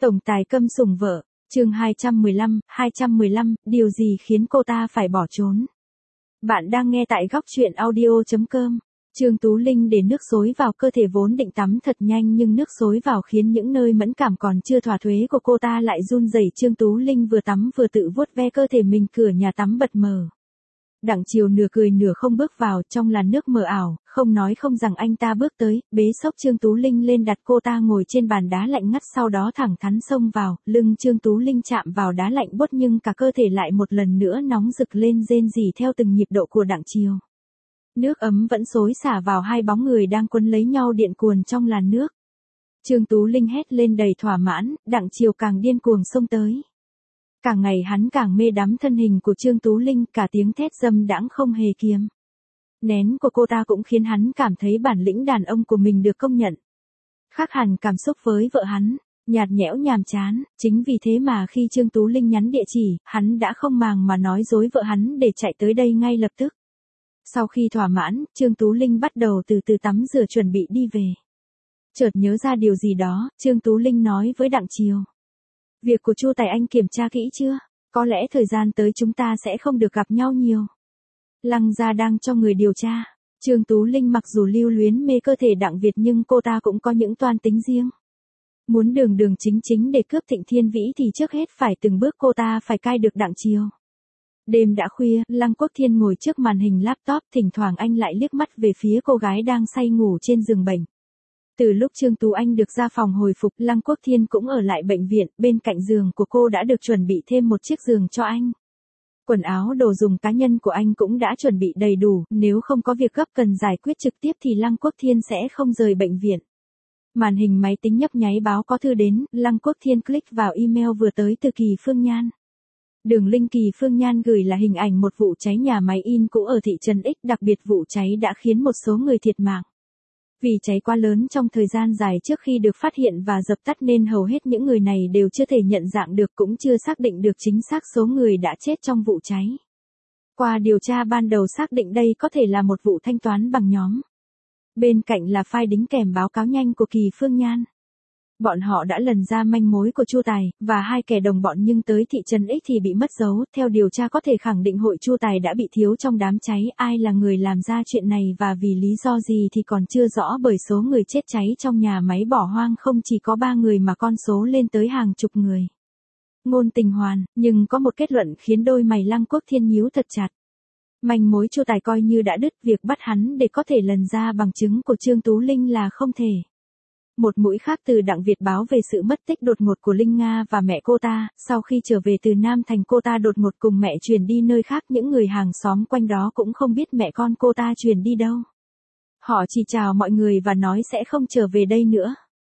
Tổng tài câm sủng vợ, chương 215, điều gì khiến cô ta phải bỏ trốn? Bạn đang nghe tại góc truyện audio.com. Trương Tú Linh để nước xối vào cơ thể vốn định tắm thật nhanh nhưng nước xối vào khiến những nơi mẫn cảm còn chưa thỏa thuế của cô ta lại run rẩy. Trương Tú Linh vừa tắm vừa tự vuốt ve cơ thể mình, cửa nhà tắm bật mở. Đặng Chiều nửa cười nửa không bước vào, trong làn nước mờ ảo, không nói không rằng anh ta bước tới, bế xốc Trương Tú Linh lên, đặt cô ta ngồi trên bàn đá lạnh ngắt, sau đó thẳng thắn xông vào, lưng Trương Tú Linh chạm vào đá lạnh buốt nhưng cả cơ thể lại một lần nữa nóng rực lên, rên rỉ theo từng nhịp độ của Đặng Chiều. Nước ấm vẫn xối xả vào hai bóng người đang quấn lấy nhau điện cuồn trong làn nước. Trương Tú Linh hét lên đầy thỏa mãn, Đặng Chiều càng điên cuồng xông tới. Càng ngày hắn càng mê đắm thân hình của Trương Tú Linh, cả tiếng thét dâm đãng không hề kiềm nén của cô ta cũng khiến hắn cảm thấy bản lĩnh đàn ông của mình được công nhận. Khác hẳn cảm xúc với vợ hắn, nhạt nhẽo nhàm chán, chính vì thế mà khi Trương Tú Linh nhắn địa chỉ, hắn đã không màng mà nói dối vợ hắn để chạy tới đây ngay lập tức. Sau khi thỏa mãn, Trương Tú Linh bắt đầu từ từ tắm rửa chuẩn bị đi về. Chợt nhớ ra điều gì đó, Trương Tú Linh nói với Đặng Chiều. Việc của Chu Tài anh kiểm tra kỹ chưa? Có lẽ thời gian tới chúng ta sẽ không được gặp nhau nhiều. Lăng gia đang cho người điều tra. Trương Tú Linh mặc dù lưu luyến mê cơ thể Đặng Việt nhưng cô ta cũng có những toan tính riêng. Muốn đường đường chính chính để cướp Thịnh Thiên Vĩ thì trước hết phải từng bước cô ta phải cai được Đặng Chiều. Đêm đã khuya, Lăng Quốc Thiên ngồi trước màn hình laptop, thỉnh thoảng anh lại liếc mắt về phía cô gái đang say ngủ trên giường bệnh. Từ lúc Trương Tú Anh được ra phòng hồi phục, Lăng Quốc Thiên cũng ở lại bệnh viện, bên cạnh giường của cô đã được chuẩn bị thêm một chiếc giường cho anh. Quần áo đồ dùng cá nhân của anh cũng đã chuẩn bị đầy đủ, nếu không có việc gấp cần giải quyết trực tiếp thì Lăng Quốc Thiên sẽ không rời bệnh viện. Màn hình máy tính nhấp nháy báo có thư đến, Lăng Quốc Thiên click vào email vừa tới từ Kỳ Phương Nhan. Đường link Kỳ Phương Nhan gửi là hình ảnh một vụ cháy nhà máy in cũ ở thị trấn X, đặc biệt vụ cháy đã khiến một số người thiệt mạng. Vì cháy quá lớn trong thời gian dài trước khi được phát hiện và dập tắt nên hầu hết những người này đều chưa thể nhận dạng được, cũng chưa xác định được chính xác số người đã chết trong vụ cháy. Qua điều tra ban đầu xác định đây có thể là một vụ thanh toán bằng nhóm. Bên cạnh là file đính kèm báo cáo nhanh của Kỳ Phương Nhan. Bọn họ đã lần ra manh mối của Chu Tài và hai kẻ đồng bọn nhưng tới thị trấn X thì bị mất dấu. Theo điều tra có thể khẳng định hội Chu Tài đã bị thiếu trong đám cháy. Ai là người làm ra chuyện này và vì lý do gì thì còn chưa rõ, bởi số người chết cháy trong nhà máy bỏ hoang không chỉ có 3 người mà con số lên tới hàng chục người. Ngôn tình hoàn, nhưng có một kết luận khiến đôi mày Lăng Quốc Thiên nhíu thật chặt. Manh mối Chu Tài coi như đã đứt, việc bắt hắn để có thể lần ra bằng chứng của Trương Tú Linh là không thể. Một mũi khác từ Đặng Việt báo về sự mất tích đột ngột của Linh Nga và mẹ cô ta. Sau khi trở về từ Nam Thành, cô ta đột ngột cùng mẹ chuyển đi nơi khác, những người hàng xóm quanh đó cũng không biết mẹ con cô ta chuyển đi đâu. Họ chỉ chào mọi người và nói sẽ không trở về đây nữa.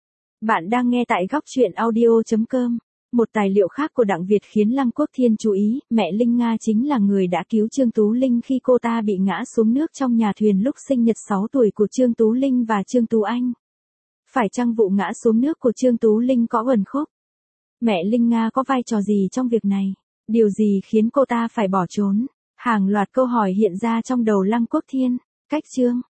Bạn đang nghe tại góc truyện audio.com. Một tài liệu khác của Đặng Việt khiến Lăng Quốc Thiên chú ý, mẹ Linh Nga chính là người đã cứu Trương Tú Linh khi cô ta bị ngã xuống nước trong nhà thuyền lúc sinh nhật 6 tuổi của Trương Tú Linh và Trương Tú Anh. Phải chăng vụ ngã xuống nước của Trương Tú Linh có uẩn khúc? Mẹ Linh Nga có vai trò gì trong việc này? Điều gì khiến cô ta phải bỏ trốn? Hàng loạt câu hỏi hiện ra trong đầu Lăng Quốc Thiên. Cách chương